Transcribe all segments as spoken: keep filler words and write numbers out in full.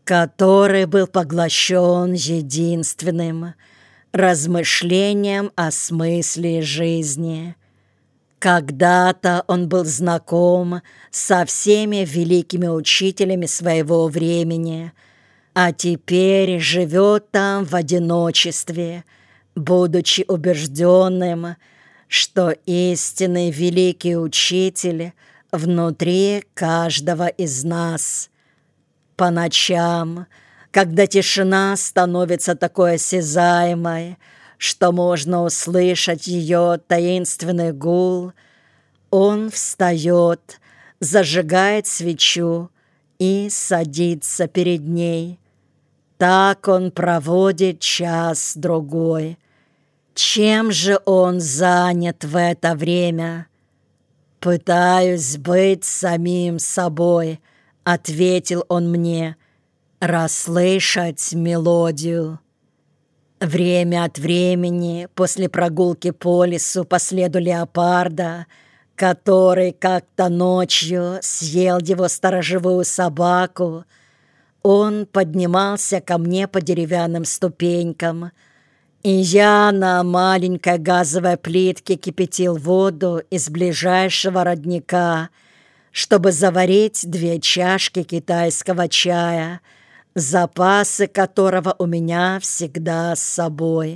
который был поглощен единственным размышлением о смысле жизни. Когда-то он был знаком со всеми великими учителями своего времени, а теперь живет там в одиночестве, будучи убежденным, что истинный великий учитель внутри каждого из нас. По ночам, когда тишина становится такой осязаемой, что можно услышать ее таинственный гул, он встает, зажигает свечу и садится перед ней. Так он проводит час-другой. Чем же он занят в это время? «Пытаюсь быть самим собой», — ответил он мне, — «расслышать мелодию». Время от времени, после прогулки по лесу по следу леопарда, который как-то ночью съел его сторожевую собаку, он поднимался ко мне по деревянным ступенькам, и я на маленькой газовой плитке кипятил воду из ближайшего родника, чтобы заварить две чашки китайского чая, запасы которого у меня всегда с собой.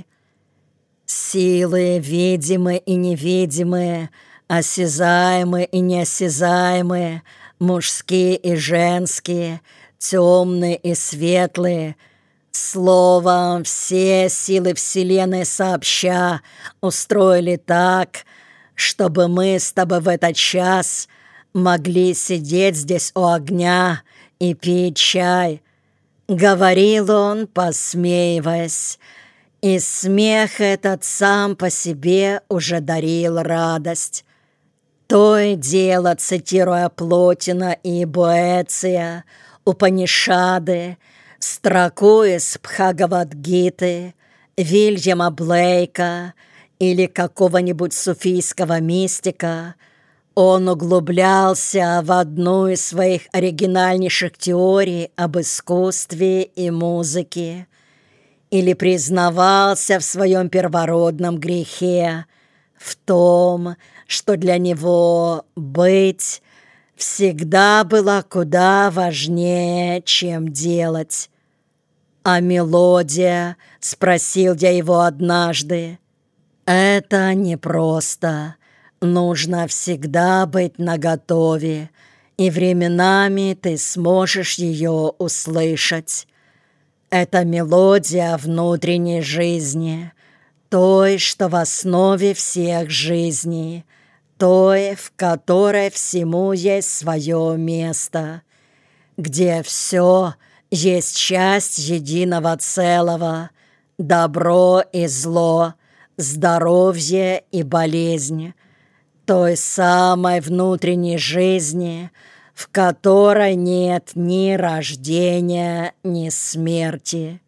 Силы видимые и невидимые, осязаемые и неосязаемые, мужские и женские, темные и светлые, словом, все силы Вселенной сообща устроили так, чтобы мы с тобой в этот час могли сидеть здесь у огня и пить чай. Говорил он, посмеиваясь, и смех этот сам по себе уже дарил радость. То и дело, цитируя Плотина и Боэция, Упанишады, строку из Бхагавад-гиты, Вильяма Блейка или какого-нибудь суфийского мистика, он углублялся в одну из своих оригинальнейших теорий об искусстве и музыке или признавался в своем первородном грехе, в том, что для него быть всегда было куда важнее, чем делать. «А мелодия?» — спросил я его однажды. «Это непросто. Нужно всегда быть наготове, и временами ты сможешь ее услышать. Это мелодия внутренней жизни, той, что в основе всех жизней, той, в которой всему есть свое место, где все есть часть единого целого, добро и зло, здоровье и болезнь, той самой внутренней жизни, в которой нет ни рождения, ни смерти.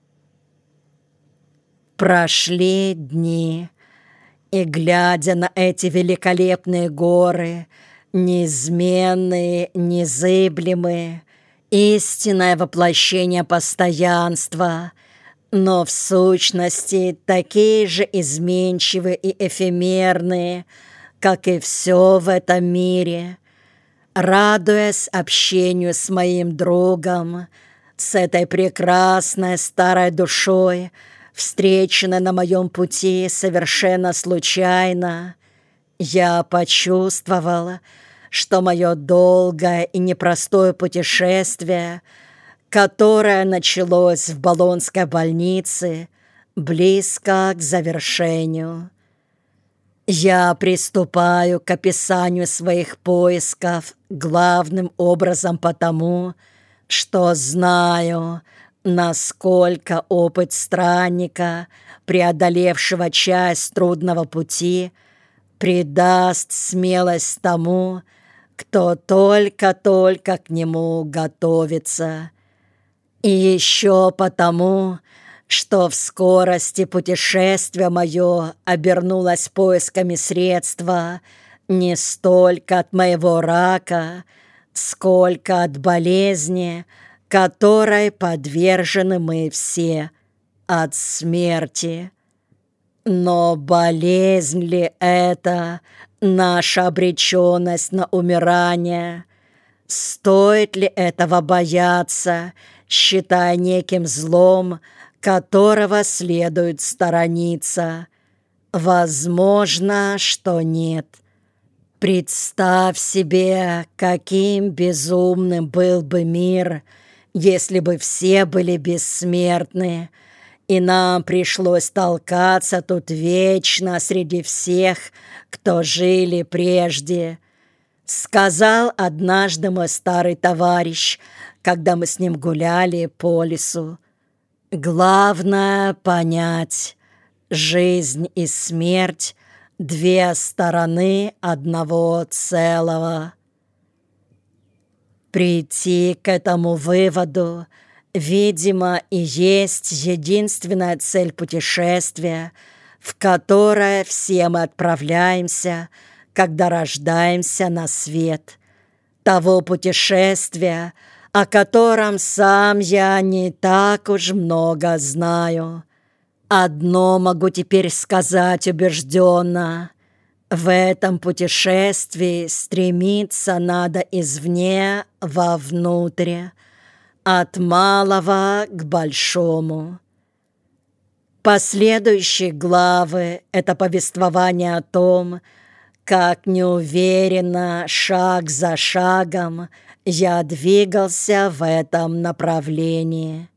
Прошли дни, и, глядя на эти великолепные горы, неизменные, незыблемые, истинное воплощение постоянства, но в сущности такие же изменчивые и эфемерные, как и все в этом мире, радуясь общению с моим другом, с этой прекрасной старой душой, встреченной на моем пути совершенно случайно, я почувствовала, что мое долгое и непростое путешествие, которое началось в Болонской больнице, близко к завершению. Я приступаю к описанию своих поисков главным образом потому, что знаю, насколько опыт странника, преодолевшего часть трудного пути, придаст смелость тому, кто только-только к нему готовится. И еще потому, что в скорости путешествие мое обернулось поисками средства не столько от моего рака, сколько от болезни, которой подвержены мы все от смерти. Но болезнь ли это, наша обреченность на умирание? Стоит ли этого бояться, считая неким злом, которого следует сторониться? Возможно, что нет. Представь себе, каким безумным был бы мир, если бы все были бессмертны, и нам пришлось толкаться тут вечно среди всех, кто жили прежде. Сказал однажды мой старый товарищ, когда мы с ним гуляли по лесу: главное понять, жизнь и смерть — две стороны одного целого. Прийти к этому выводу, видимо, и есть единственная цель путешествия, в которое все мы отправляемся, когда рождаемся на свет. Того путешествия, о котором сам я не так уж много знаю. Одно могу теперь сказать убежденно: в этом путешествии стремиться надо извне вовнутрь, от малого к большому. Последующие главы — это повествование о том, как неуверенно, шаг за шагом, я двигался в этом направлении.